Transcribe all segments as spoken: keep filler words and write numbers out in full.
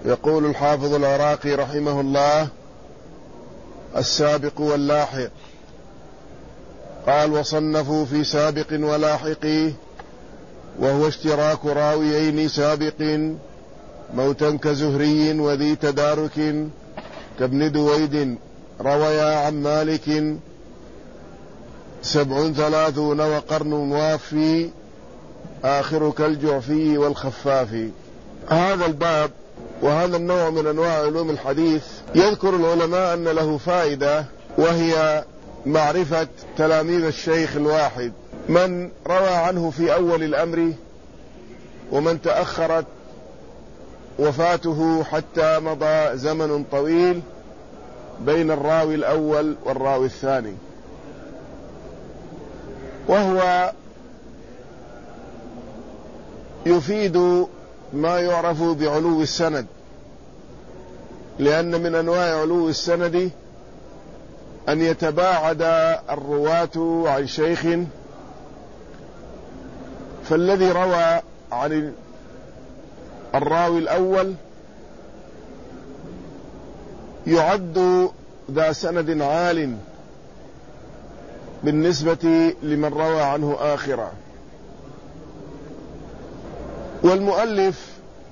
يقول الحافظ العراقي رحمه الله: السابق واللاحق. قال: وصنفوا في سابق ولاحق، وهو اشتراك راويين سابق موتا كزهري وذي تدارك، كابن دويد رويا عن مالك، سبع ثلاثون وقرن وافي، آخر كالجعفي والخفاف. هذا الباب وهذا النوع من أنواع علوم الحديث يذكر العلماء أن له فائدة، وهي معرفة تلاميذ الشيخ الواحد، من روى عنه في أول الأمر ومن تأخرت وفاته حتى مضى زمن طويل بين الراوي الأول والراوي الثاني، وهو يفيد ما يعرف بعلو السند، لأن من أنواع علو السند أن يتباعد الرواة عن شيخ، فالذي روى عن الراوي الأول يعد ذا سند عال بالنسبة لمن روى عنه آخرا. والمؤلف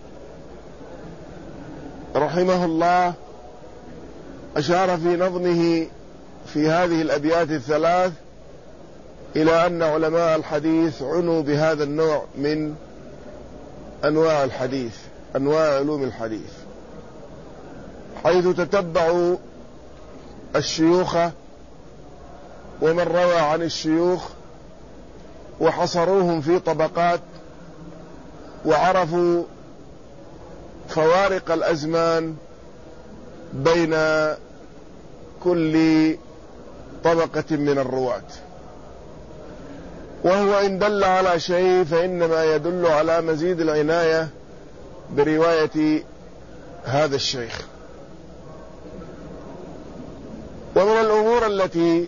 رحمه الله أشار في نظمه في هذه الأبيات الثلاث إلى أن علماء الحديث عنوا بهذا النوع من أنواع الحديث، أنواع علوم الحديث، حيث تتبعوا الشيوخ ومن روى عن الشيوخ وحصروهم في طبقات، وعرفوا فوارق الأزمان بين كل طبقة من الرواة، وهو إن دل على شيء فإنما يدل على مزيد العناية برواية هذا الشيخ. ومن الأمور التي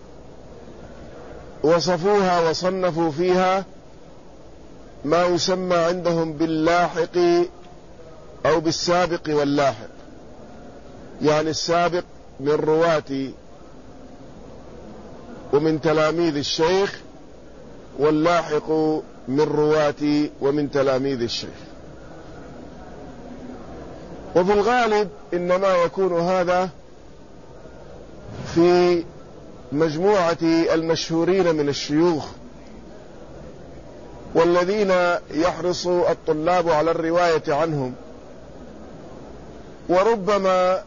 وصفوها وصنفوا فيها ما يسمى عندهم باللاحق أو بالسابق واللاحق، يعني السابق من رواة ومن تلاميذ الشيخ، واللاحق من رواة ومن تلاميذ الشيخ. وفي الغالب إنما يكون هذا في مجموعة المشهورين من الشيوخ، والذين يحرص الطلاب على الرواية عنهم، وربما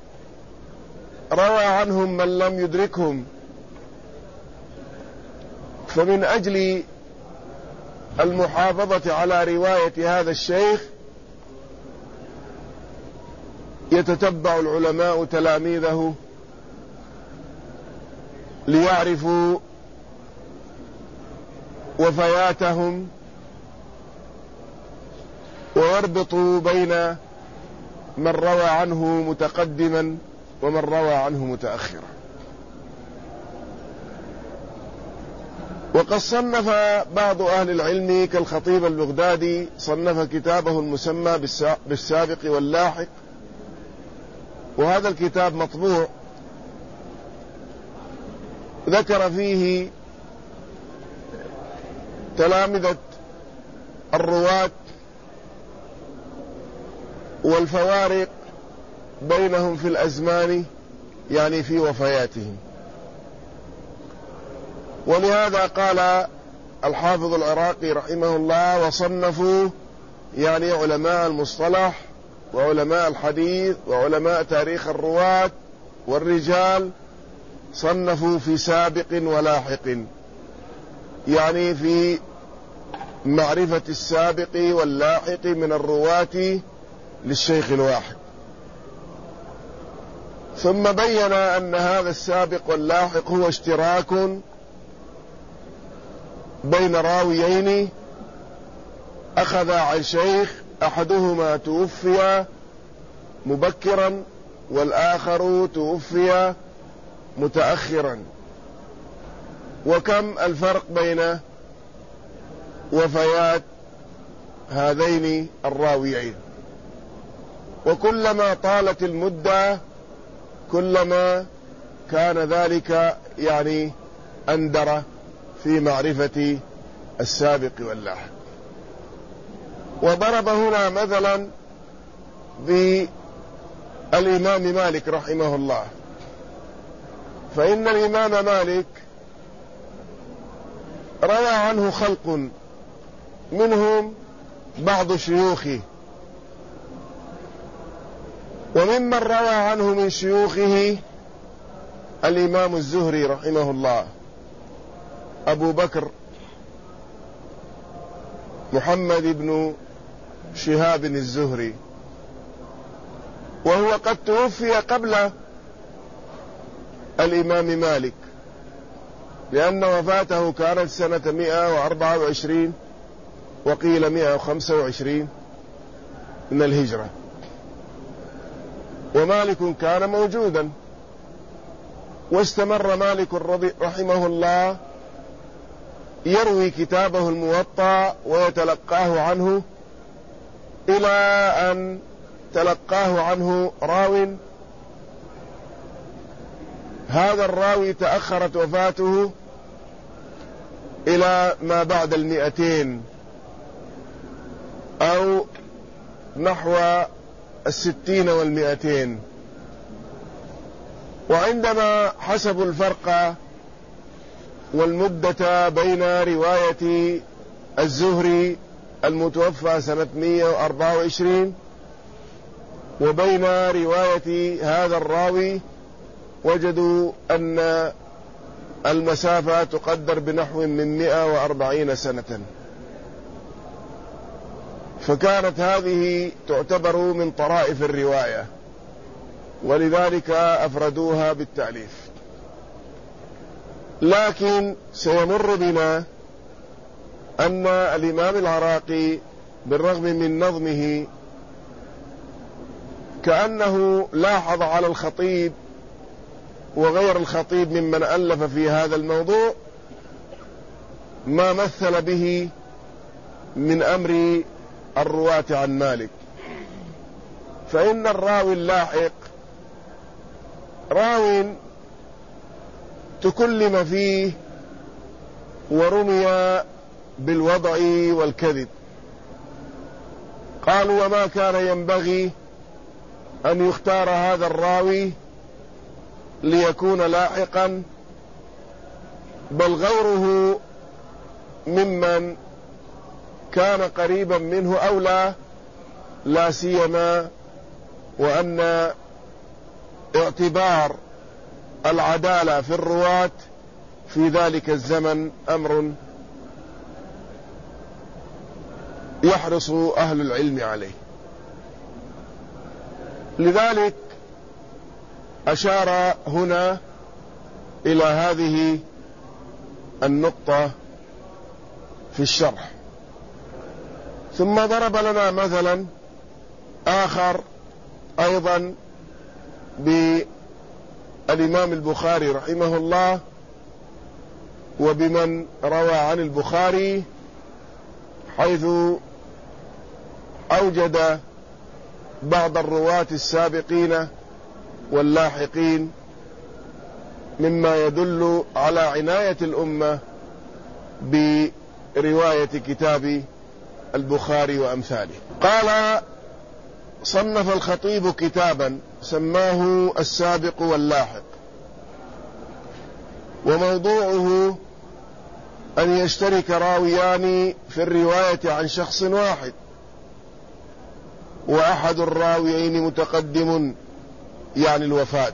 روى عنهم من لم يدركهم، فمن أجل المحافظة على رواية هذا الشيخ يتتبع العلماء تلاميذه ليعرفوا وفياتهم ويربطوا بين من روى عنه متقدما ومن روى عنه متأخرا. وقد صنف بعض أهل العلم كالخطيب البغدادي، صنف كتابه المسمى بالسابق واللاحق، وهذا الكتاب مطبوع، ذكر فيه تلامذة الرواة والفوارق بينهم في الأزمان، يعني في وفياتهم. ولهذا قال الحافظ العراقي رحمه الله: وصنفوا، يعني علماء المصطلح وعلماء الحديث وعلماء تاريخ الرواة والرجال، صنفوا في سابق ولاحق، يعني في معرفة السابق واللاحق من الرواة للشيخ الواحد. ثم بين أن هذا السابق واللاحق هو اشتراك بين راويين أخذ عن شيخ، أحدهما توفي مبكرا والآخر توفي متأخرا. وكم الفرق بين وفيات هذين الراويين؟ وكلما طالت المدة كلما كان ذلك يعني أندر في معرفة السابق واللاحق. وضرب هنا مثلا بالإمام مالك رحمه الله، فإن الإمام مالك روى عنه خلق منهم بعض شيوخه، وممن روى عنه من شيوخه الإمام الزهري رحمه الله أبو بكر محمد بن شهاب الزهري، وهو قد توفي قبل الإمام مالك، لأن وفاته كانت سنة مئة وأربعة وعشرين وقيل مئة وخمسة وعشرين من الهجرة، ومالك كان موجودا. واستمر مالك رحمه الله يروي كتابه الموطأ ويتلقاه عنه إلى أن تلقاه عنه راو، هذا الراوي تأخرت وفاته إلى ما بعد المئتين أو نحو الستين والمئتين. وعندما حسبوا الفرق والمدة بين رواية الزهري المتوفى سنة مئة وأربعة وعشرين وبين رواية هذا الراوي، وجدوا أن المسافة تقدر بنحو من مئة وأربعين سنة، فكانت هذه تعتبر من طرائف الرواية، ولذلك أفردوها بالتأليف. لكن سيمر بنا أن الإمام العراقي بالرغم من نظمه كأنه لاحظ على الخطيب وغير الخطيب ممن ألف في هذا الموضوع ما مثل به من أمر الرواة عن مالك. فإن الراوي اللاحق راو تكلم فيه ورمي بالوضع والكذب، قالوا وما كان ينبغي أن يختار هذا الراوي ليكون لاحقا، بل غيره ممن كان قريبا منه أولى، لا سيما وأن اعتبار العدالة في الرواة في ذلك الزمن أمر يحرص أهل العلم عليه. لذلك أشار هنا إلى هذه النقطة في الشرح، ثم ضرب لنا مثلا آخر أيضا بالإمام البخاري رحمه الله وبمن روى عن البخاري، حيث أوجد بعض الرواة السابقين واللاحقين مما يدل على عناية الأمة برواية كتاب البخاري وأمثاله. قال صنف الخطيب كتابا سماه السابق واللاحق، وموضوعه أن يشترك راويان في الرواية عن شخص واحد، وأحد الراويين متقدم يعني الوفاة،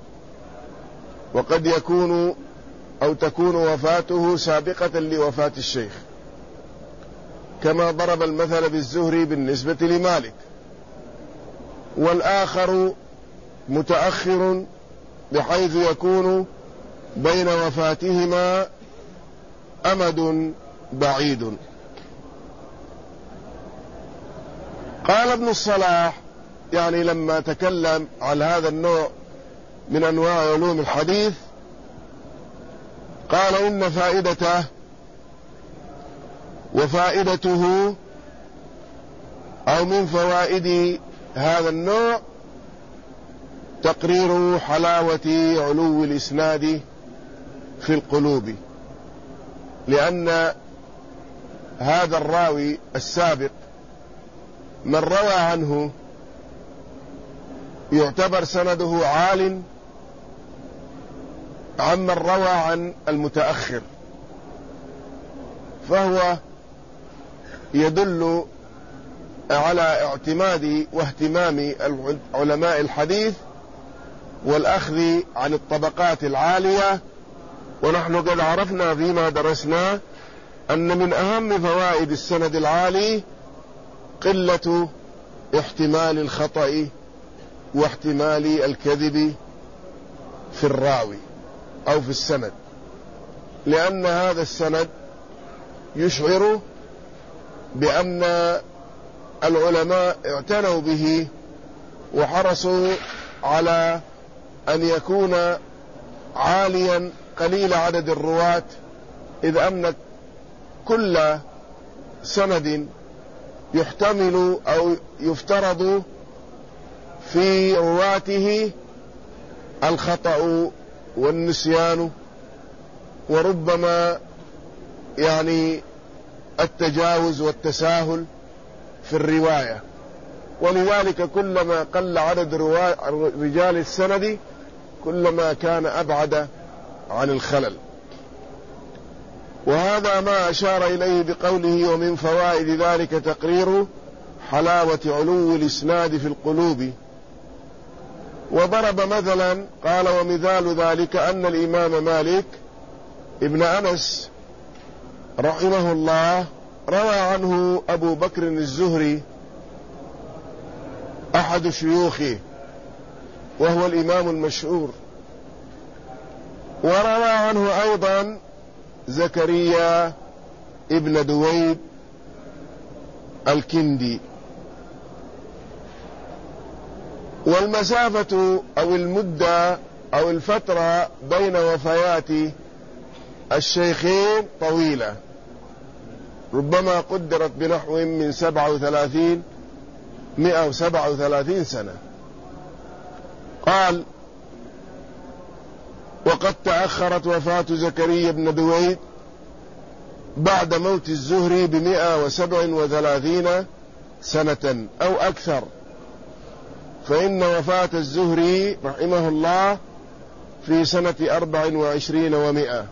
وقد يكون أو تكون وفاته سابقة لوفاة الشيخ، كما ضرب المثل بالزهري بالنسبة لمالك، والآخر متأخر بحيث يكون بين وفاتهما أمد بعيد. قال ابن الصلاح يعني لما تكلم عن هذا النوع من أنواع علوم الحديث، قال إن فائدته وفائدته أو من فوائد هذا النوع تقرير حلاوة علو الإسناد في القلوب، لأن هذا الراوي السابق من روى عنه يعتبر سنده عال عمن روى عن المتأخر، فهو يدل على اعتماد واهتمام علماء الحديث والأخذ عن الطبقات العالية. ونحن قد عرفنا فيما درسنا أن من أهم فوائد السند العالي قلة احتمال الخطأ واحتمال الكذب في الراوي أو في السند، لأن هذا السند يشعر بأن العلماء اعتنوا به وحرصوا على أن يكون عاليا قليل عدد الرواة، إذ أن كل سند يحتمل أو يفترض في رواته الخطأ والنسيان، وربما يعني التجاوز والتساهل في الرواية، ولذلك كلما قل عدد رجال السند كلما كان أبعد عن الخلل. وهذا ما أشار إليه بقوله ومن فوائد ذلك تقرير حلاوة علو الإسناد في القلوب. وضرب مثلا قال ومثال ذلك أن الإمام مالك ابن أنس رحمه الله روى عنه أبو بكر الزهري أحد شيوخه وهو الإمام المشهور، وروى عنه أيضا زكريا ابن دويد الكندي. والمسافة أو المدة أو الفترة بين وفيات الشيخين طويلة، ربما قدرت بنحو من سبعة وثلاثين مئة وسبعة وثلاثين سنة. قال وقد تأخرت وفاة زكريا بن دويد بعد موت الزهري بمئة وسبع وثلاثين سنة أو أكثر، فإن وفاة الزهري رحمه الله في سنة أربع وعشرين ومئة،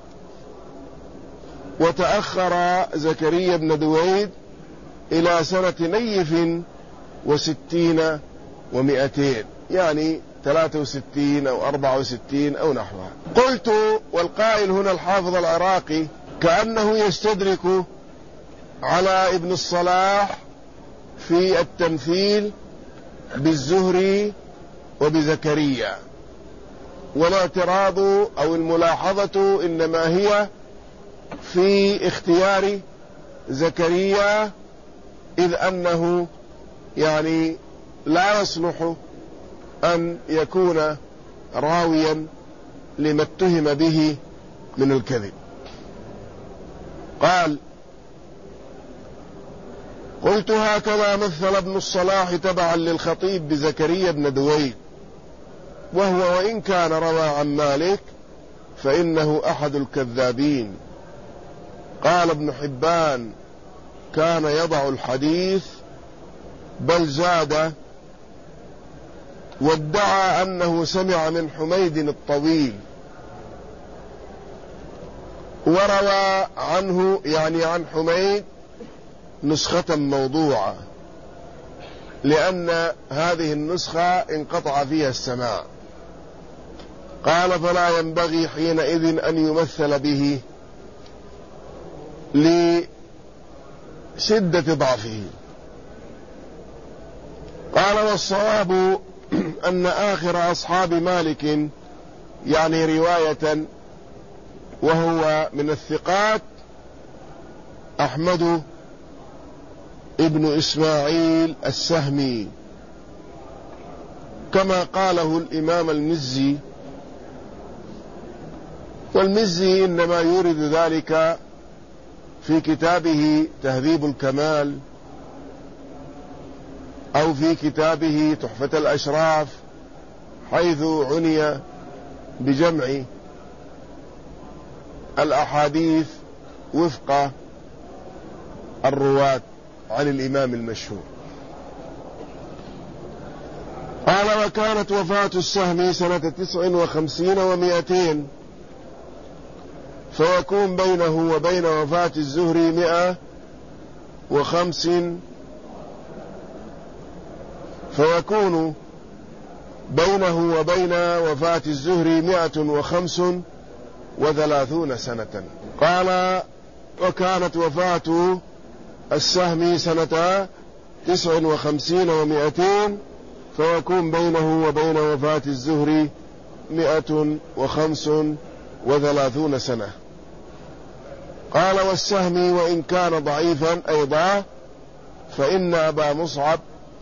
وتأخر زكريا بن دويد إلى سنة نيف وستين ومئتين، يعني ثلاثة وستين أو أربعة وستين أو نحوها. قلت والقائل هنا الحافظ العراقي كأنه يستدرك على ابن الصلاح في التمثيل بالزهري وبزكريا، والاعتراض أو الملاحظة إنما هي في اختيار زكريا، إذ أنه يعني لا يصلح أن يكون راويا لما اتهم به من الكذب. قال قلت هكذا مثل ابن الصلاح تبعا للخطيب بزكريا بن دويد، وهو وإن كان روى عن مالك فإنه أحد الكذابين. قال ابن حبان كان يضع الحديث بل زاد، وادعى أنه سمع من حميد الطويل، وروى عنه يعني عن حميد نسخة موضوعة، لأن هذه النسخة انقطع فيها السماع. قال فلا ينبغي حينئذ أن يمثل به لشدة ضعفه. قال والصواب أن آخر أصحاب مالك يعني رواية وهو من الثقات أحمد ابن إسماعيل السهمي، كما قاله الإمام المزي، والمزي إنما يورد ذلك في كتابه تهذيب الكمال أو في كتابه تحفة الأشراف، حيث عني بجمع الأحاديث وفق الرواة عن الإمام المشهور. قال: وكانت وفاة السهمي سنة تسع وخمسين ومائتين، فيكون بينه وبين وفاة الزهري مئة وخمس فيكون بينه وبين وفاة الزهري مئة وخمس وثلاثون سنة. قال: وكانت وفاة السهمي سنة تسع وخمسين ومائتين، فيكون بينه وبين وفاة الزهري مئة وخمس وثلاثون سنة. قال: والسهمي وإن كان ضعيفا أيضا، فإن أبا مصعب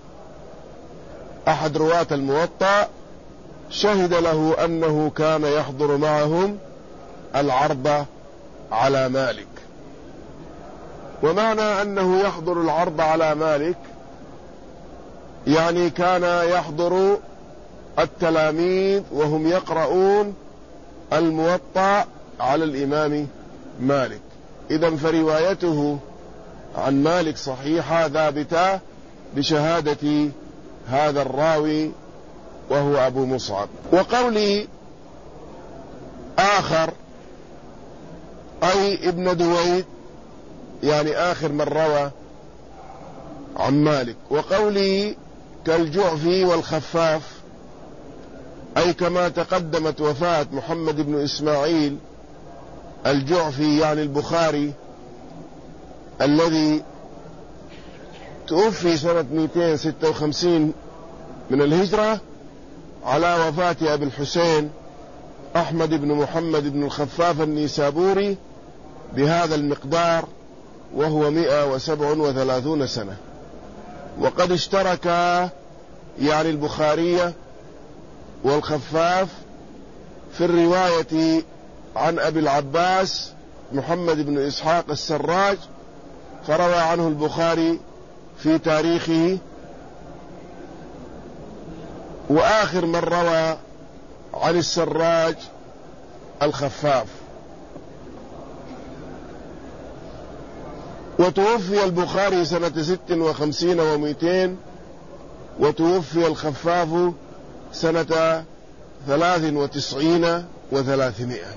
أحد رواة الموطأ شهد له أنه كان يحضر معهم العرض على مالك. ومعنى أنه يحضر العرض على مالك يعني كان يحضر التلاميذ وهم يقرؤون الموطأ على الإمام مالك. إذن فروايته عن مالك صحيحة ثابتة بشهادة هذا الراوي وهو أبو مصعب. وقولي آخر أي ابن دويد يعني آخر من روى عن مالك، وقولي كالجعفي والخفاف أي كما تقدمت وفاة محمد بن إسماعيل الجعفي يعني البخاري الذي توفي سنة مئتين وستة وخمسين من الهجرة على وفاة أبي الحسين أحمد بن محمد بن الخفاف النيسابوري بهذا المقدار، وهو مئة وسبع وثلاثون سنة. وقد اشترك يعني البخاري والخفاف في الرواية عن أبي العباس محمد بن إسحاق السراج، فروى عنه البخاري في تاريخه، وآخر من روى عن السراج الخفاف. وتوفي البخاري سنة ست وخمسين ومئتين، وتوفي الخفاف سنة ثلاث وتسعين وثلاثمائة.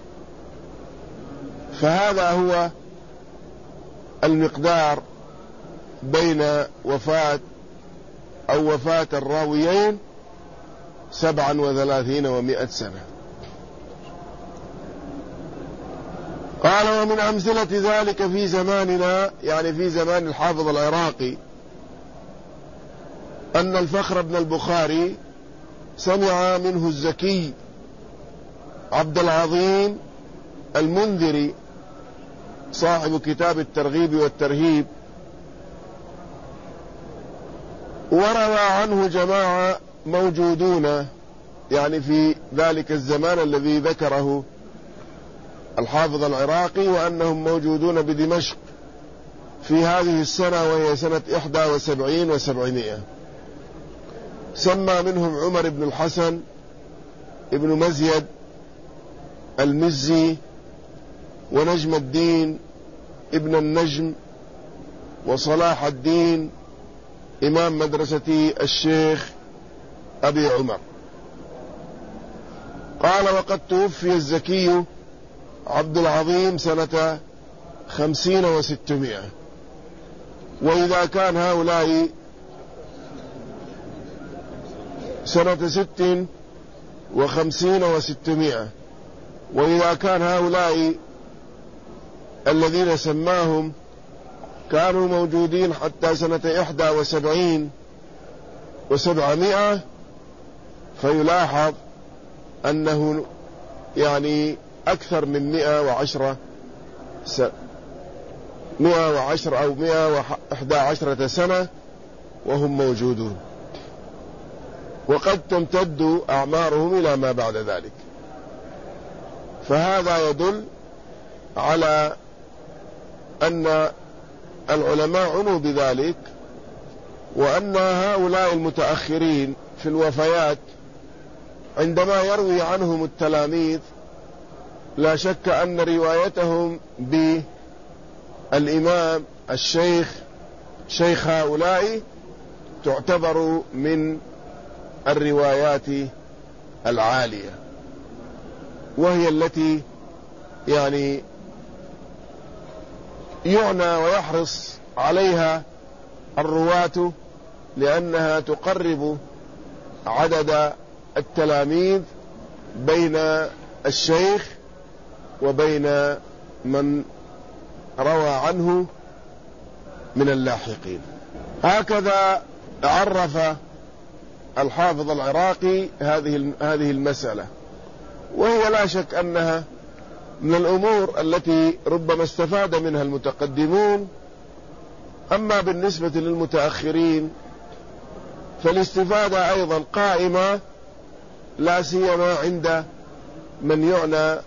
فهذا هو المقدار بين وفاة أو وفاة الراويين سبعا وثلاثين ومائة سنة. قال: ومن أمثلة ذلك في زماننا يعني في زمان الحافظ العراقي أن الفخر بن البخاري سمع منه الزكي عبد العظيم المنذري صاحب كتاب الترغيب والترهيب، وروى عنه جماعة موجودون يعني في ذلك الزمان الذي ذكره الحافظ العراقي، وأنهم موجودون بدمشق في هذه السنة وهي سنة إحدى وسبعين وسبعمائة. سمى منهم عمر بن الحسن ابن مزيد المزي، ونجم الدين ابن النجم، وصلاح الدين إمام مدرسة الشيخ أبي عمر. قال: وقد توفي الزكي عبد العظيم سنة خمسين وستمائة. وإذا كان هؤلاء سنة ست وخمسين وستمائة، وإذا كان هؤلاء الذين سماهم كانوا موجودين حتى سنة إحدى وسبعين وسبعمائة، فيلاحظ أنه يعني أكثر من مئة وعشرة س... مئة وعشر أو مئة وإحدى عشرة سنة وهم موجودون، وقد تمتد أعمارهم إلى ما بعد ذلك. فهذا يدل على أن العلماء عنوا بذلك، وأن هؤلاء المتأخرين في الوفيات عندما يروي عنهم التلاميذ لا شك أن روايتهم بالإمام الشيخ شيخ هؤلاء تعتبر من الروايات العالية، وهي التي يعني يعنى ويحرص عليها الرواة، لأنها تقرب عدد التلاميذ بين الشيخ وبين من روى عنه من اللاحقين. هكذا عرف الحافظ العراقي هذه هذه المسألة، وهي لا شك أنها من الأمور التي ربما استفاد منها المتقدمون. أما بالنسبة للمتأخرين فالاستفادة أيضا قائمة، لا سيما عند من يعنى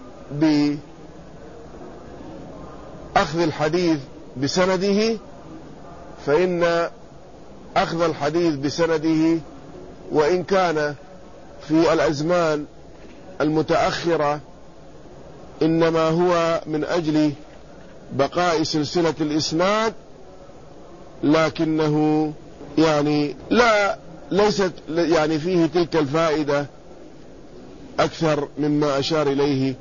بأخذ الحديث بسنده، فإن أخذ الحديث بسنده وإن كان في الأزمان المتأخرة إنما هو من أجل بقاء سلسلة الإسناد، لكنه يعني لا ليست يعني فيه تلك الفائدة أكثر مما أشار إليه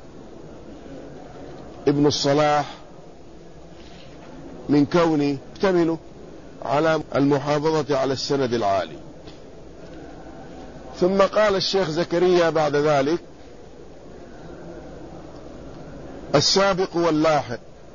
ابن الصلاح من كونه يحتمل على المحافظة على السند العالي. ثم قال الشيخ زكريا بعد ذلك: السابق واللاحق.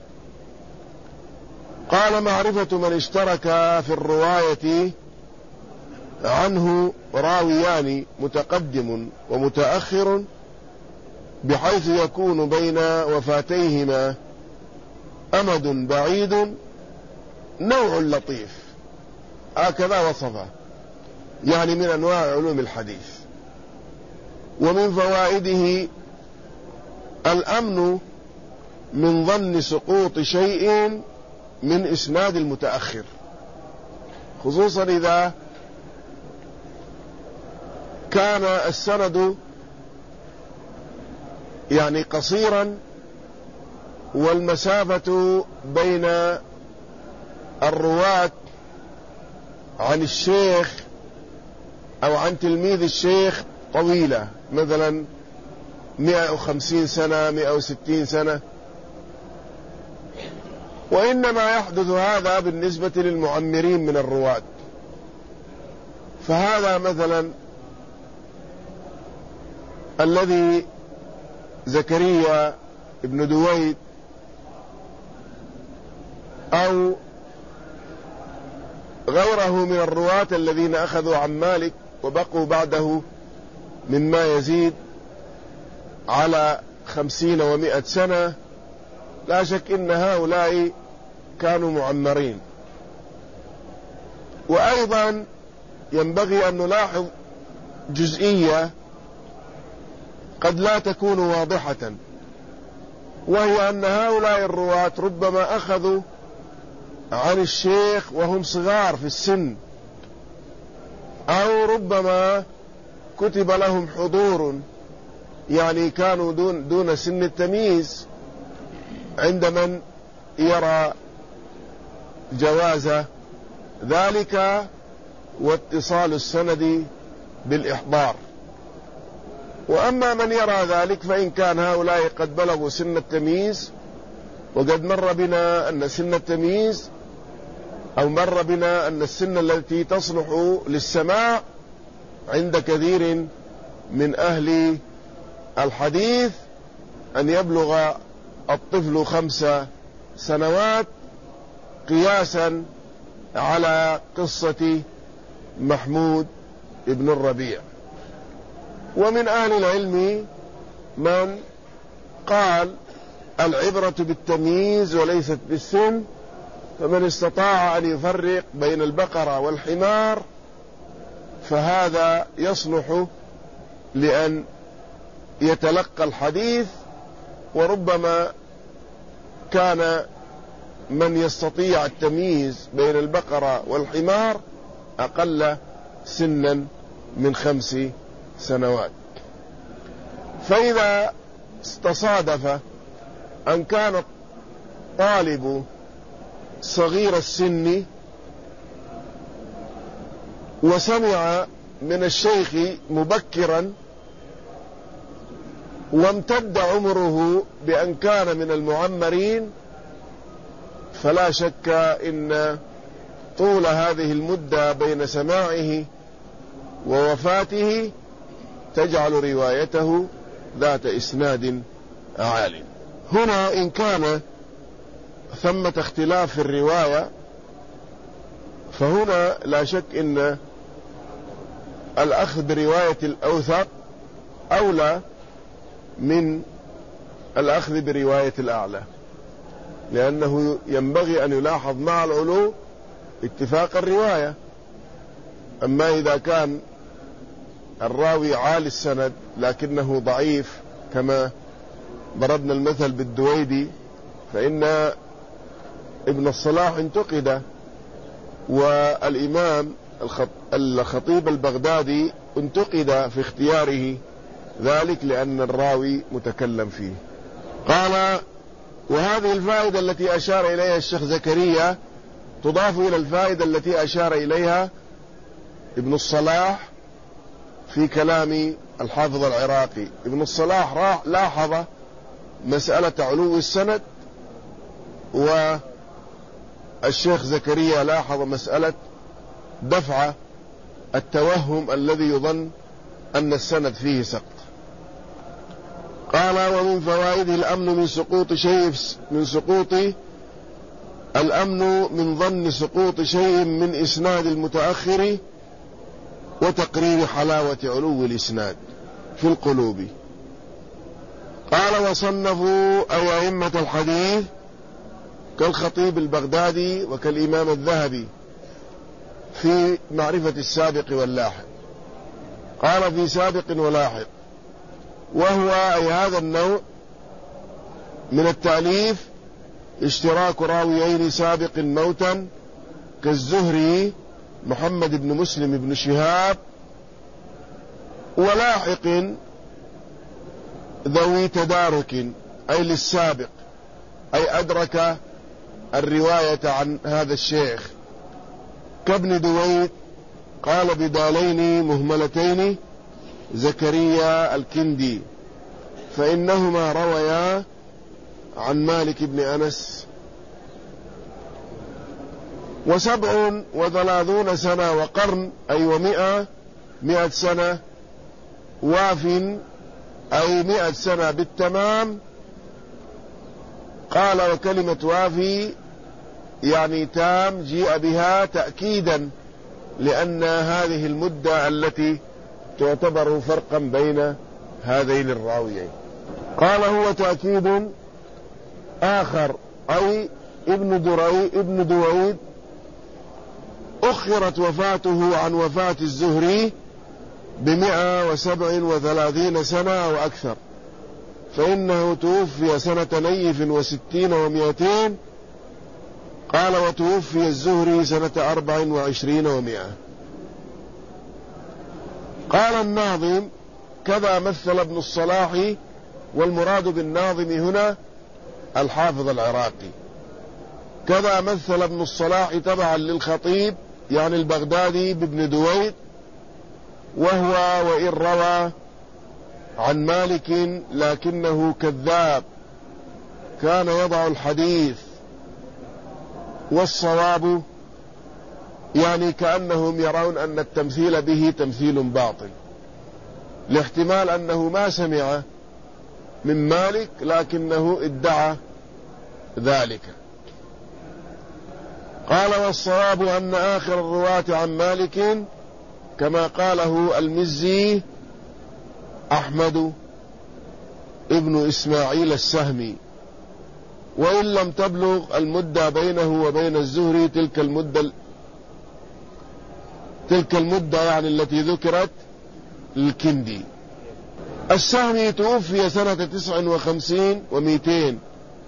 قال: معرفة من اشترك في الرواية عنه راويان متقدم ومتأخر بحيث يكون بين وفاتيهما أمد بعيد نوع لطيف. هكذا وصفه، يعني من أنواع علوم الحديث. ومن فوائده الأمن من ظن سقوط شيء من إسناد المتأخر، خصوصا إذا كان السند يعني قصيرا والمسافة بين الرواة عن الشيخ أو عن تلميذ الشيخ طويلة، مثلا مئة وخمسين سنة مئة وستين سنة. وإنما يحدث هذا بالنسبة للمعمرين من الرواة. فهذا مثلا الذي زكريا ابن دويد أو غيره من الرواة الذين أخذوا عن مالك وبقوا بعده مما يزيد على خمسين ومائة سنة، لا شك إن هؤلاء كانوا معمرين. وأيضا ينبغي أن نلاحظ جزئية قد لا تكون واضحة، وهي أن هؤلاء الرواة ربما أخذوا عن الشيخ وهم صغار في السن، أو ربما كتب لهم حضور، يعني كانوا دون, دون سن التمييز، عند من يرى جواز ذلك واتصال السند بالإحضار. وأما من يرى ذلك فإن كان هؤلاء قد بلغوا سن التمييز، وقد مر بنا أن سن التمييز أو مر بنا أن السن التي تصلح للسماع عند كثير من أهل الحديث أن يبلغ الطفل خمس سنوات، قياسا على قصة محمود ابن الربيع. ومن أهل العلم من قال العبرة بالتمييز وليست بالسن، فمن استطاع أن يفرق بين البقرة والحمار فهذا يصلح لأن يتلقى الحديث. وربما كان من يستطيع التمييز بين البقرة والحمار أقل سنا من خمس سنوات. فإذا تصادف أن كان الطالب صغير السن وسمع من الشيخ مبكرا وامتد عمره بأن كان من المعمرين، فلا شك إن طول هذه المدة بين سماعه ووفاته تجعل روايته ذات إسناد عال. هنا إن كان ثمة اختلاف في الرواية، فهنا لا شك إن الأخذ برواية الأوثق أولى من الأخذ برواية الأعلى، لأنه ينبغي أن يلاحظ مع العلو اتفاق الرواية. أما إذا كان الراوي عالي السند لكنه ضعيف كما ضربنا المثل بالدويدي، فإن ابن الصلاح انتقد، والإمام الخطيب البغدادي انتقد في اختياره ذلك لأن الراوي متكلم فيه. قال: وهذه الفائدة التي أشار إليها الشيخ زكريا تضاف إلى الفائدة التي أشار إليها ابن الصلاح في كلام الحافظ العراقي. ابن الصلاح لاحظ مسألة علو السند، والشيخ زكريا لاحظ مسألة دفع التوهم الذي يظن أن السند فيه سقط. قال: ومن فوائده الأمن من سقوط شيء من سقوط الأمن من ظن سقوط شيء من إسناد المتأخر وتقرير حلاوة علو الإسناد في القلوب. قال: وصنفوا أي أئمة الحديث كالخطيب البغدادي وكالإمام الذهبي في معرفة السابق واللاحق. قال: في سابق ولاحق، وهو أي هذا النوع من التأليف اشتراك راويين سابق موتا كالزهري محمد بن مسلم بن شهاب، ولاحق ذوي تدارك أي للسابق، أي أدرك الرواية عن هذا الشيخ كابن دويد. قال: بدالين مهملتين زكريا الكندي، فإنهما رويا عن مالك بن أنس. وسبع وثلاثون سنة وقرن أي ومئة مئة سنة، واف أي مئة سنة بالتمام. قال: وكلمة وافي يعني تام جيء بها تأكيدا، لأن هذه المدة التي تعتبر فرقا بين هذين الراويين. قال: هو تأكيد آخر أي ابن دري ابن دويد أخرت وفاته عن وفاة الزهري بمئة وسبع وثلاثين سنة أو أكثر، فإنه توفي سنة نيف وستين ومئتين. قال: وتوفي الزهري سنة أربع وعشرين ومئة. قال الناظم: كذا مثل ابن الصلاح، والمراد بالناظم هنا الحافظ العراقي. كذا مثل ابن الصلاح تبعا للخطيب يعني البغدادي بابن دويد، وهو وإن روى عن مالك لكنه كذاب كان يضع الحديث، والصواب يعني كأنهم يرون أن التمثيل به تمثيل باطل، لاحتمال أنه ما سمع من مالك لكنه ادعى ذلك. قال: والصواب أن آخر الرواة عن مالك كما قاله المزي أحمد ابن إسماعيل السهمي، وإن لم تبلغ المدة بينه وبين الزهري تلك المدة تلك المدة يعني التي ذكرت الكندي. السهمي توفي سنة تسع وخمسين ومئتين،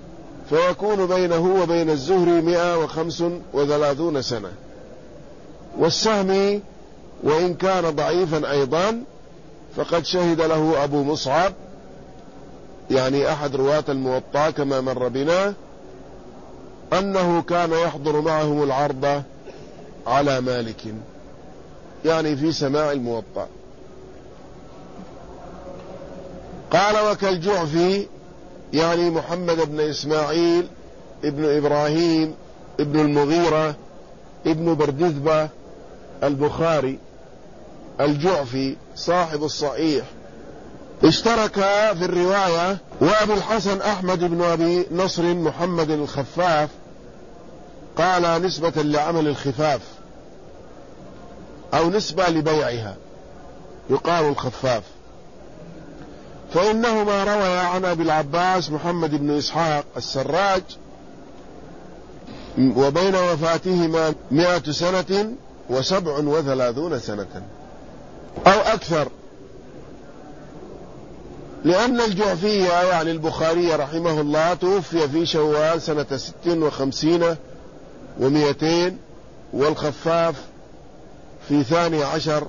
فيكون بينه وبين الزهري مئة وخمس وثلاثون سنة. والسهمي وإن كان ضعيفا أيضا فقد شهد له أبو مصعب، يعني أحد رواة الموطأ كما مر بنا، أنه كان يحضر معهم العرض على مالك، يعني في سماع الموطأ. قال وكالجعفي، يعني محمد بن إسماعيل ابن إبراهيم ابن المغيرة ابن بردذبة البخاري الجعفي صاحب الصحيح، اشترك في الرواية. وأبو الحسن أحمد بن أبي نصر محمد الخفاف قال نسبة لعمل الخفاف أو نسبة لبيعها يقال الخفاف، فإنهما رويا عن أبي العباس محمد بن إسحاق السراج، وبين وفاتهما مئة سنة وسبع وثلاثون سنة أو أكثر، لأن الجعفية يعني البخاري رحمه الله توفي في شوال سنة ست وخمسين ومئتين، والخفاف في ثاني عشر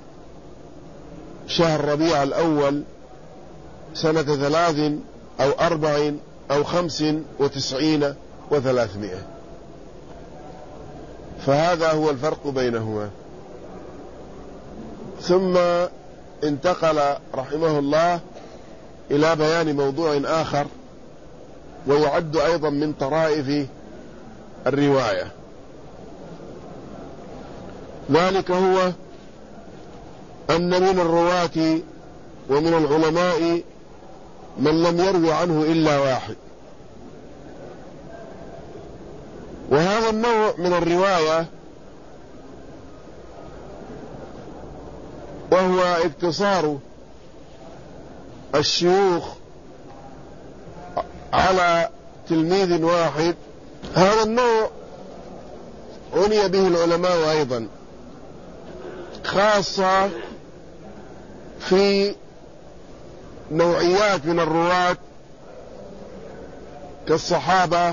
شهر ربيع الأول سنة ثلاث أو أربع أو خمس وتسعين وثلاثمائة، فهذا هو الفرق بينهما. ثم انتقل رحمه الله إلى بيان موضوع آخر ويعد أيضا من طرائف الرواية، ذلك هو أن من الرواة ومن العلماء من لم يروي عنه إلا واحد، وهذا النوع من الرواية وهو اقتصار الشيوخ على تلميذ واحد، هذا النوع عني به العلماء أيضا، خاصة في نوعيات من الرواة كالصحابة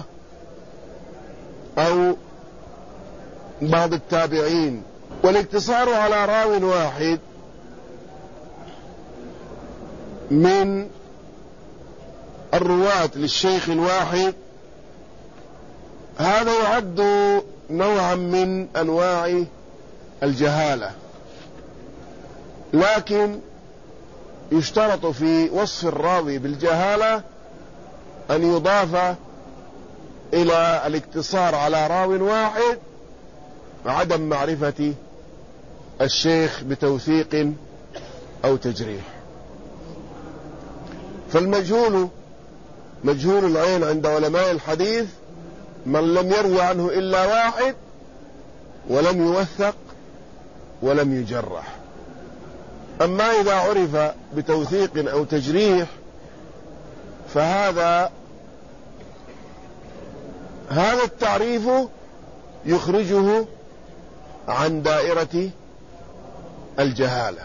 أو بعض التابعين. والاقتصار على راو واحد من الرواة للشيخ الواحد هذا يعد نوعا من أنواع الجهالة، لكن يشترط في وصف الراوي بالجهالة أن يضاف إلى الاقتصار على راو واحد عدم معرفة الشيخ بتوثيق أو تجريح. فالمجهول مجهول العين عند علماء الحديث من لم يروي عنه إلا واحد ولم يوثق ولم يجرح. أما إذا عرف بتوثيق أو تجريح فهذا هذا التعريف يخرجه عن دائرة الجهالة،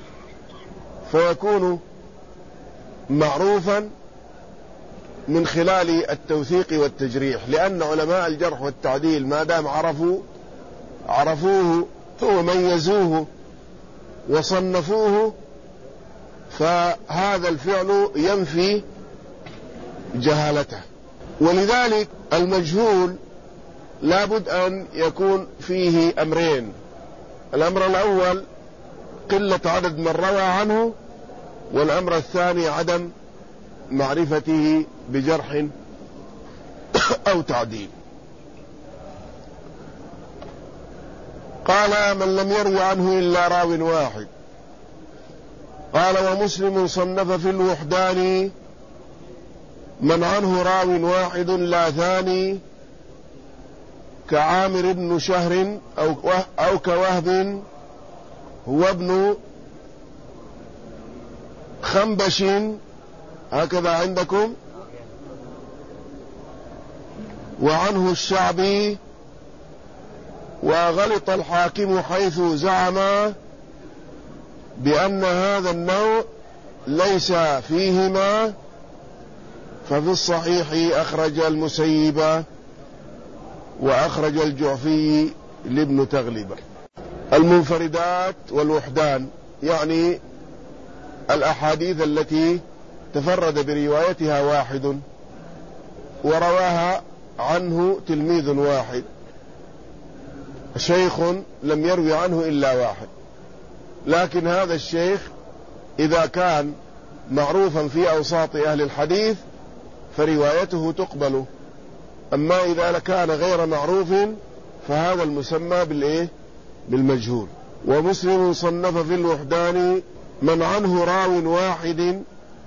فيكون معروفا من خلال التوثيق والتجريح، لأن علماء الجرح والتعديل ما دام عرفوا عرفوه وميزوه وصنفوه فهذا الفعل ينفي جهالته. ولذلك المجهول لابد أن يكون فيه أمرين: الأمر الأول قلة عدد من روى عنه، والأمر الثاني عدم معرفته بجرح أو تعديل. قال من لم يروي عنه إلا راو واحد. قال ومسلم صنف في الوحدان من عنه راو واحد لا ثاني، كعامر بن شهر أو, أو كوهب هو ابن خنبش، هكذا عندكم، وعنه الشعبي. وغلط الحاكم حيث زعم بأن هذا النوع ليس فيهما، ففي الصحيح أخرج المسيب وأخرج الجعفي لابن تغلب. المنفردات والوحدان، يعني الأحاديث التي تفرد بروايتها واحد ورواها عنه تلميذ واحد، شيخ لم يروي عنه إلا واحد، لكن هذا الشيخ إذا كان معروفا في أوساط أهل الحديث فروايته تقبل، أما إذا كان غير معروف فهذا المسمى بالإيه؟ بالمجهول. ومسلم صنف في الوحدان من عنه راو واحد،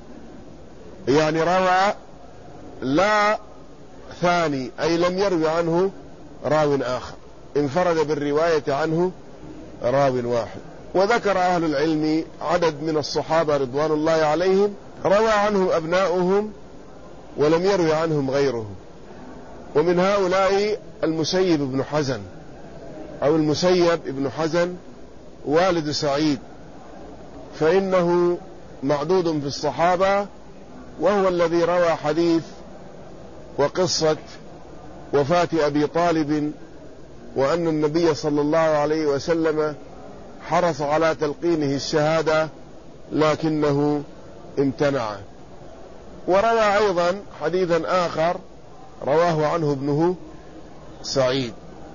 يعني روى لا ثاني، أي لم يروي عنه راو آخر، انفرد بالرواية عنه راو واحد. وذكر أهل العلم عدد من الصحابة رضوان الله عليهم روى عنهم أبناؤهم ولم يروي عنهم غيرهم، ومن هؤلاء المسيب بن حزن أو المسيب بن حزن والد سعيد، فإنه معدود في الصحابة، وهو الذي روى حديث وقصة وفاة أبي طالب، وأن النبي صلى الله عليه وسلم حرص على تلقينه الشهادة لكنه امتنع. وروى أيضا حديثا آخر رواه عنه ابنه سعيد،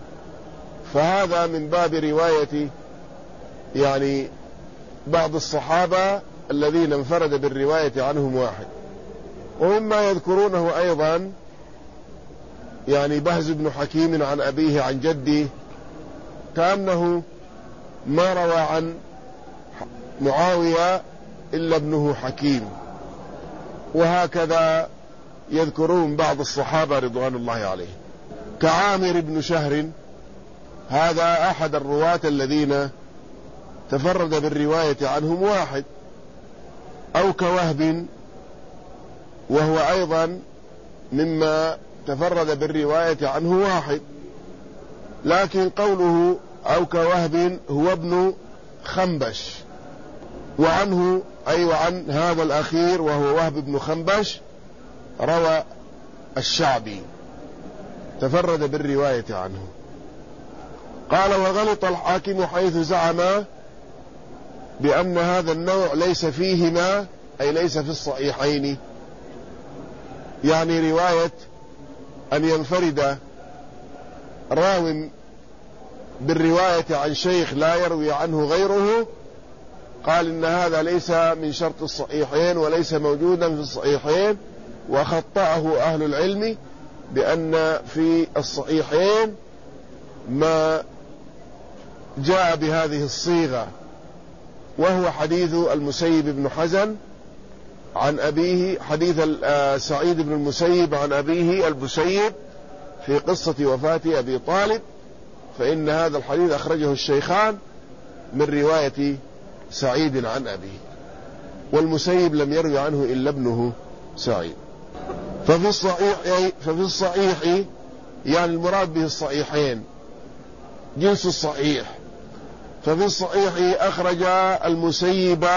فهذا من باب رواية يعني بعض الصحابة الذين انفرد بالرواية عنهم واحد. ومما يذكرونه أيضا يعني بهز بن حكيم عن أبيه عن جده، كأنه ما روى عن معاوية إلا ابنه حكيم، وهكذا يذكرون بعض الصحابة رضوان الله عليهم، كعامر بن شهر، هذا أحد الرواة الذين تفرد بالرواية عنهم واحد، أو كوهب، وهو أيضا مما تفرد بالرواية عنه واحد، لكن قوله أو كوهب هو ابن خنبش، وعنه أي وعن هذا الأخير وهو وهب بن خنبش روى الشعبي تفرد بالرواية عنه. قال وغلط الحاكم حيث زعم بأن هذا النوع ليس فيهما، أي ليس في الصحيحين، يعني رواية أن ينفرد راو بالرواية عن شيخ لا يروي عنه غيره، قال إن هذا ليس من شرط الصحيحين وليس موجودا في الصحيحين، وخطأه أهل العلم بأن في الصحيحين ما جاء بهذه الصيغة، وهو حديث المسيب بن حزن عن أبيه، حديث سعيد بن المسيب عن أبيه البسيب في قصة وفاة أبي طالب، فإن هذا الحديث أخرجه الشيخان من رواية سعيد عن أبيه، والمسيب لم يروي عنه إلا ابنه سعيد. ففي الصحيح ففي الصحيح يعني المراد به الصحيحين جنس الصحيح، ففي الصحيح أخرج المسيب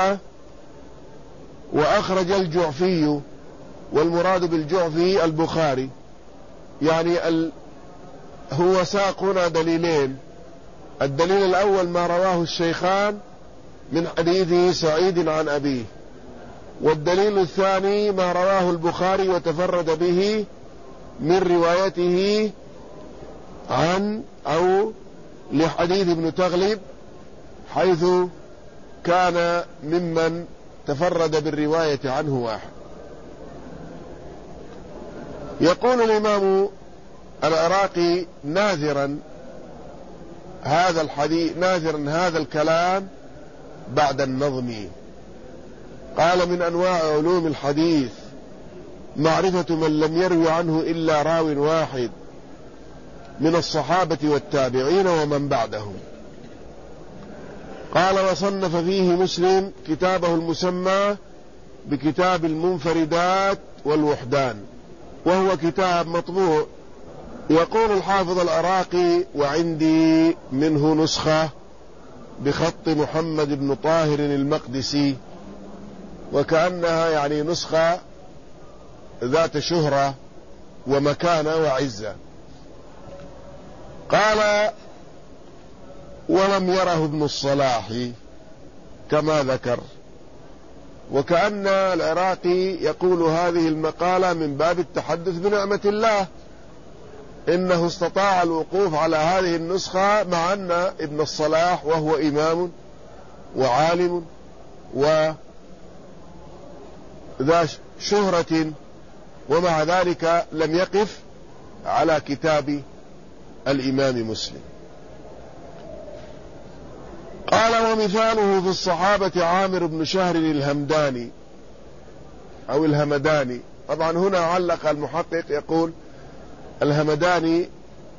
وأخرج الجعفي، والمراد بالجعفي البخاري، يعني ال... هو ساق هنا دليلين، الدليل الأول ما رواه الشيخان من حديث سعيد عن أبيه، والدليل الثاني ما رواه البخاري وتفرد به من روايته عن أو لحديث ابن تغلب، حيث كان ممن تفرد بالرواية عنه واحد. يقول الإمام العراقي ناذرا هذا الحديث ناذرا هذا الكلام بعد النظم، قال من أنواع علوم الحديث معرفة من لم يروي عنه إلا راو واحد من الصحابة والتابعين ومن بعدهم. قال وصنف فيه مسلم كتابه المسمى بكتاب المنفردات والوحدان، وهو كتاب مطبوع. يقول الحافظ العراقي وعندي منه نسخة بخط محمد بن طاهر المقدسي، وكأنها يعني نسخة ذات شهرة ومكانة وعزة. قال ولم يره ابن الصلاح كما ذكر. وكأن العراقي يقول هذه المقالة من باب التحدث بنعمة الله، إنه استطاع الوقوف على هذه النسخة مع أن ابن الصلاح وهو إمام وعالم وذا شهرة، ومع ذلك لم يقف على كتاب الإمام مسلم. قال: ومثاله في الصحابة عامر بن شهر الهمداني أو الهمداني. طبعا هنا علق المحقق يقول الهمداني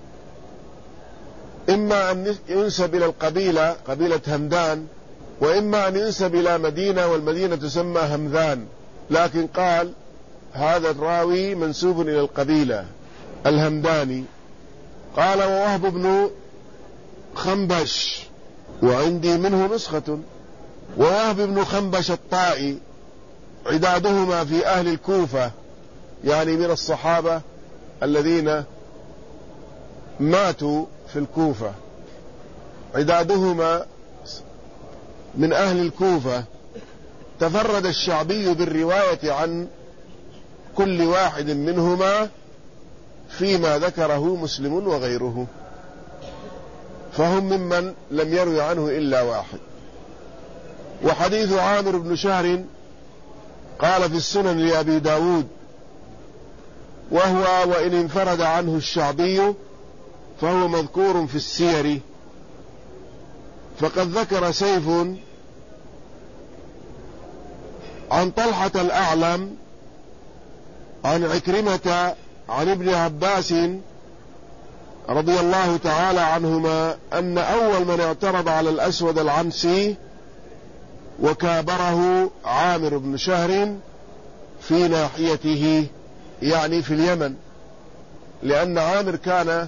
إما أن ينسب إلى القبيلة قبيلة همدان، وإما أن ينسب إلى مدينة والمدينة تسمى همذان، لكن قال هذا الراوي منسوب إلى القبيلة الهمداني. قال: ووهب بن خنبش، وعندي منه نسخة، ووهب بن خنبش الطائي، عدادهما في أهل الكوفة، يعني من الصحابة الذين ماتوا في الكوفة، عدادهما من أهل الكوفة. تفرد الشعبي بالرواية عن كل واحد منهما فيما ذكره مسلم وغيره، فهم ممن لم يروي عنه إلا واحد. وحديث عامر بن شهر قال في السنن لأبي داود: وهو وإن انفرد عنه الشعبي فهو مذكور في السير. فقد ذكر سيف عن طلحة الأعلم عن عكرمة عن ابن عباس رضي الله تعالى عنهما أن أول من اعترض على الأسود العنسي وكابره عامر بن شهر في ناحيته، يعني في اليمن، لأن عامر كان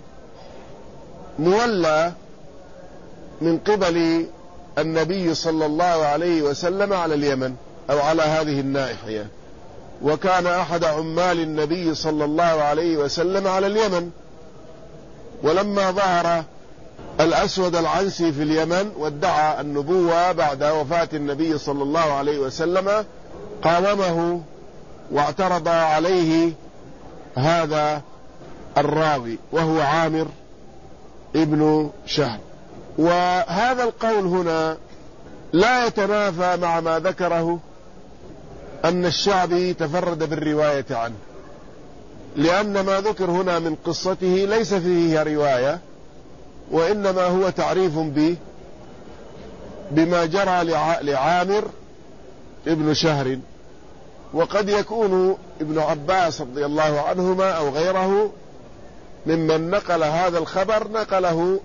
مولى من قبل النبي صلى الله عليه وسلم على اليمن أو على هذه الناحية، وكان أحد عمال النبي صلى الله عليه وسلم على اليمن. ولما ظهر الأسود العنسي في اليمن وادعى النبوة بعد وفاة النبي صلى الله عليه وسلم، قاومه واعترض عليه هذا الراوي وهو عامر ابن شهر. وهذا القول هنا لا يتنافى مع ما ذكره أن الشعبي تفرد بالرواية عنه، لأن ما ذكر هنا من قصته ليس فيه رواية، وإنما هو تعريف به بما جرى لعامر ابن شهر. وقد يكون ابن عباس رضي الله عنهما أو غيره ممن نقل هذا الخبر نقله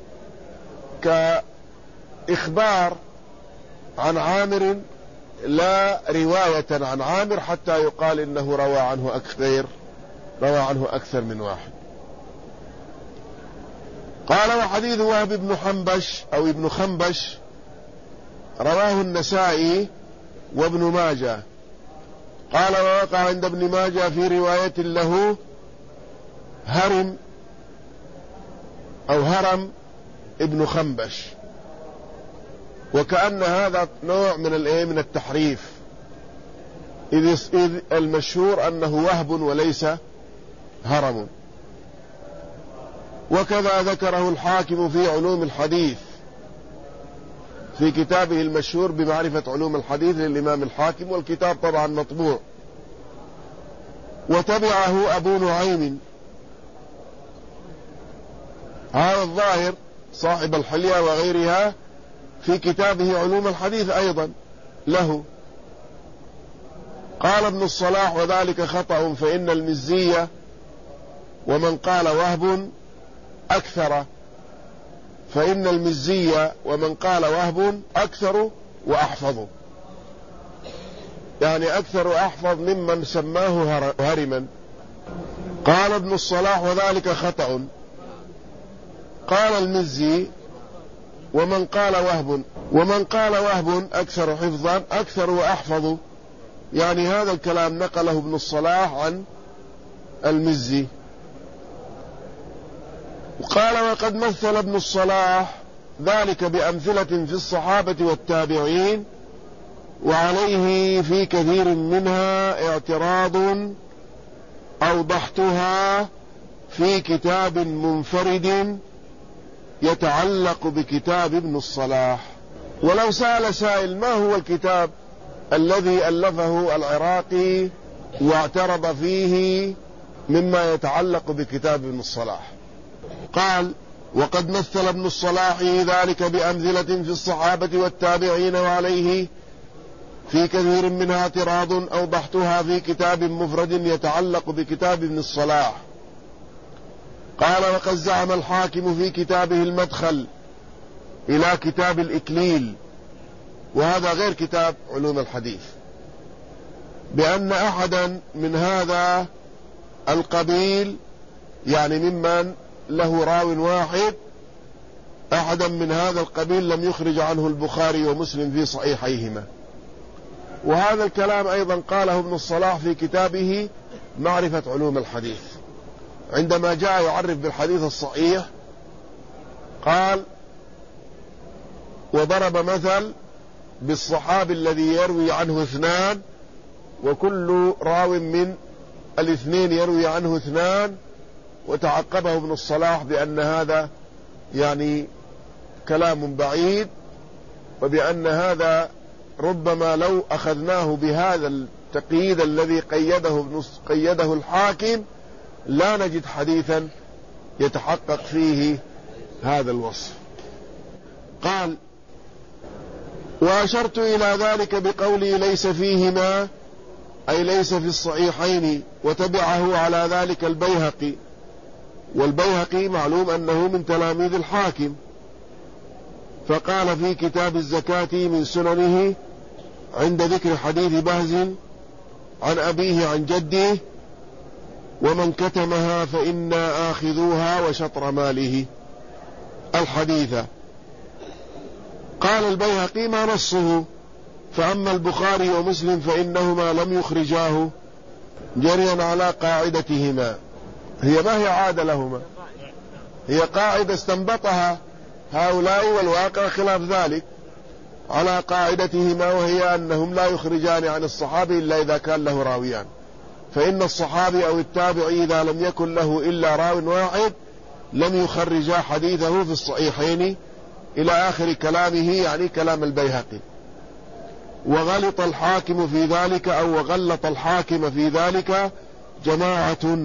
كإخبار عن عامر لا رواية عن عامر حتى يقال إنه روى عنه أكثر روى عنه أكثر من واحد. قال: وحديث وهب بن حنبش أو ابن خنبش رواه النسائي وابن ماجه. قال: ووقع عند ابن ماجه في رواية له هرم أو هرم ابن خنبش، وكأن هذا نوع من الايه من التحريف، إذ المشهور أنه وهب وليس هرم. وكذا ذكره الحاكم في علوم الحديث في كتابه المشهور بمعرفة علوم الحديث للإمام الحاكم، والكتاب طبعا مطبوع. وتبعه أبو نعيم هذا الظاهر صاحب الحلية وغيرها في كتابه علوم الحديث أيضا له. قال ابن الصلاح: وذلك خطأ، فإن المزية ومن قال وهب أكثر فإن المزية ومن قال وهب أكثر وأحفظ، يعني أكثر وأحفظ ممن سماه هرما. قال ابن الصلاح: وذلك خطأ. قال المزي: ومن قال وهب ومن قال وهب أكثر حفظا أكثر وأحفظ، يعني هذا الكلام نقله ابن الصلاح عن المزي. قال: وقد مثل ابن الصلاح ذلك بأمثلة في الصحابة والتابعين، وعليه في كثير منها اعتراض أوضحتها في كتاب منفرد يتعلق بكتاب ابن الصلاح. ولو سأل سائل ما هو الكتاب الذي ألفه العراقي واعترض فيه مما يتعلق بكتاب ابن الصلاح؟ قال: وقد مثل ابن الصلاح ذلك بأمثلة في الصحابة والتابعين، وعليه في كثير منها اعتراض أوضحتها في كتاب مفرد يتعلق بكتاب ابن الصلاح. قال: وقد زعم الحاكم في كتابه المدخل إلى كتاب الإكليل، وهذا غير كتاب علوم الحديث، بأن أحدا من هذا القبيل، يعني ممن له راو واحد، أحدا من هذا القبيل لم يخرج عنه البخاري ومسلم في صحيحيهما. وهذا الكلام أيضا قاله ابن الصلاح في كتابه معرفة علوم الحديث، عندما جاء يعرف بالحديث الصحيح قال: وضرب مثل بالصحابي الذي يروي عنه اثنان، وكل راو من الاثنين يروي عنه اثنان، وتعقبه ابن الصلاح بأن هذا يعني كلام بعيد، وبأن هذا ربما لو أخذناه بهذا التقييد الذي قيده قيده الحاكم لا نجد حديثا يتحقق فيه هذا الوصف. قال: وأشرت إلى ذلك بقولي ليس فيهما، أي ليس في الصحيحين، وتبعه على ذلك البيهقي، والبيهقي معلوم أنه من تلاميذ الحاكم، فقال في كتاب الزكاة من سننه عند ذكر حديث بهز عن أبيه عن جده: ومن كتمها فإنا آخذوها وشطر ماله الحديث. قال البيهقي: ما نصه؟ فأما البخاري ومسلم فإنهما لم يخرجاه جريا على قاعدتهما. هي ما هي عادة لهما؟ هي قاعدة استنبطها هؤلاء، والواقع خلاف ذلك، على قاعدتهما، وهي أنهم لا يخرجان عن الصحابي إلا إذا كان له راويان، فإن الصحابي أو التابعي إذا لم يكن له إلا راو واحد لم يخرجا حديثه في الصحيحين، إلى آخر كلامه، يعني كلام البيهقي. وغلط الحاكم في ذلك، أو وغلط الحاكم في ذلك جماعة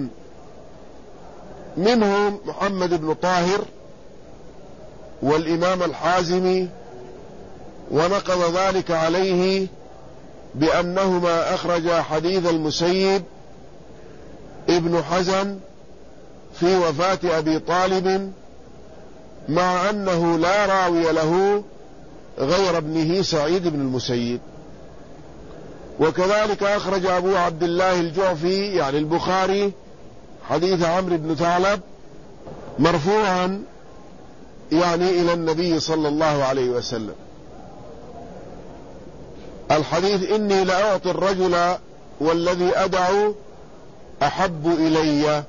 منهم محمد بن طاهر والإمام الحازمي، ونقض ذلك عليه بأنهما أخرجا حديث المسيب ابن حزن في وفاة أبي طالب، مع أنه لا راوي له غير ابنه سعيد بن المسيب. وكذلك أخرج أبو عبد الله الجعفي يعني البخاري حديث عمرو بن ثعلب مرفوعا يعني إلى النبي صلى الله عليه وسلم، الحديث: إني لأعطي الرجل والذي أدعو أحب إلي.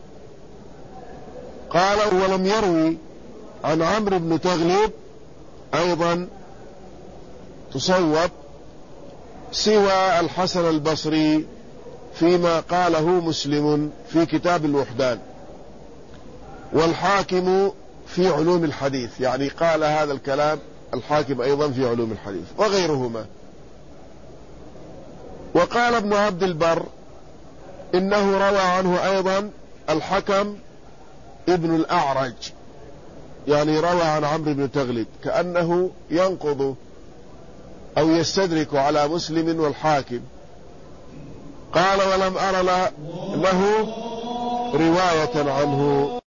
قال: ولم يروي عن عمرو بن تغلب أيضا تصوب سوى الحسن البصري فيما قاله مسلم في كتاب الوحدان، والحاكم في علوم الحديث، يعني قال هذا الكلام الحاكم أيضا في علوم الحديث، وغيرهما. وقال ابن عبد البر إنه روى عنه أيضا الحكم ابن الأعرج، يعني روى عن عمرو بن تغلب، كأنه ينقض أو يستدرك على مسلم والحاكم. قال: ولم أر له رواية عنه.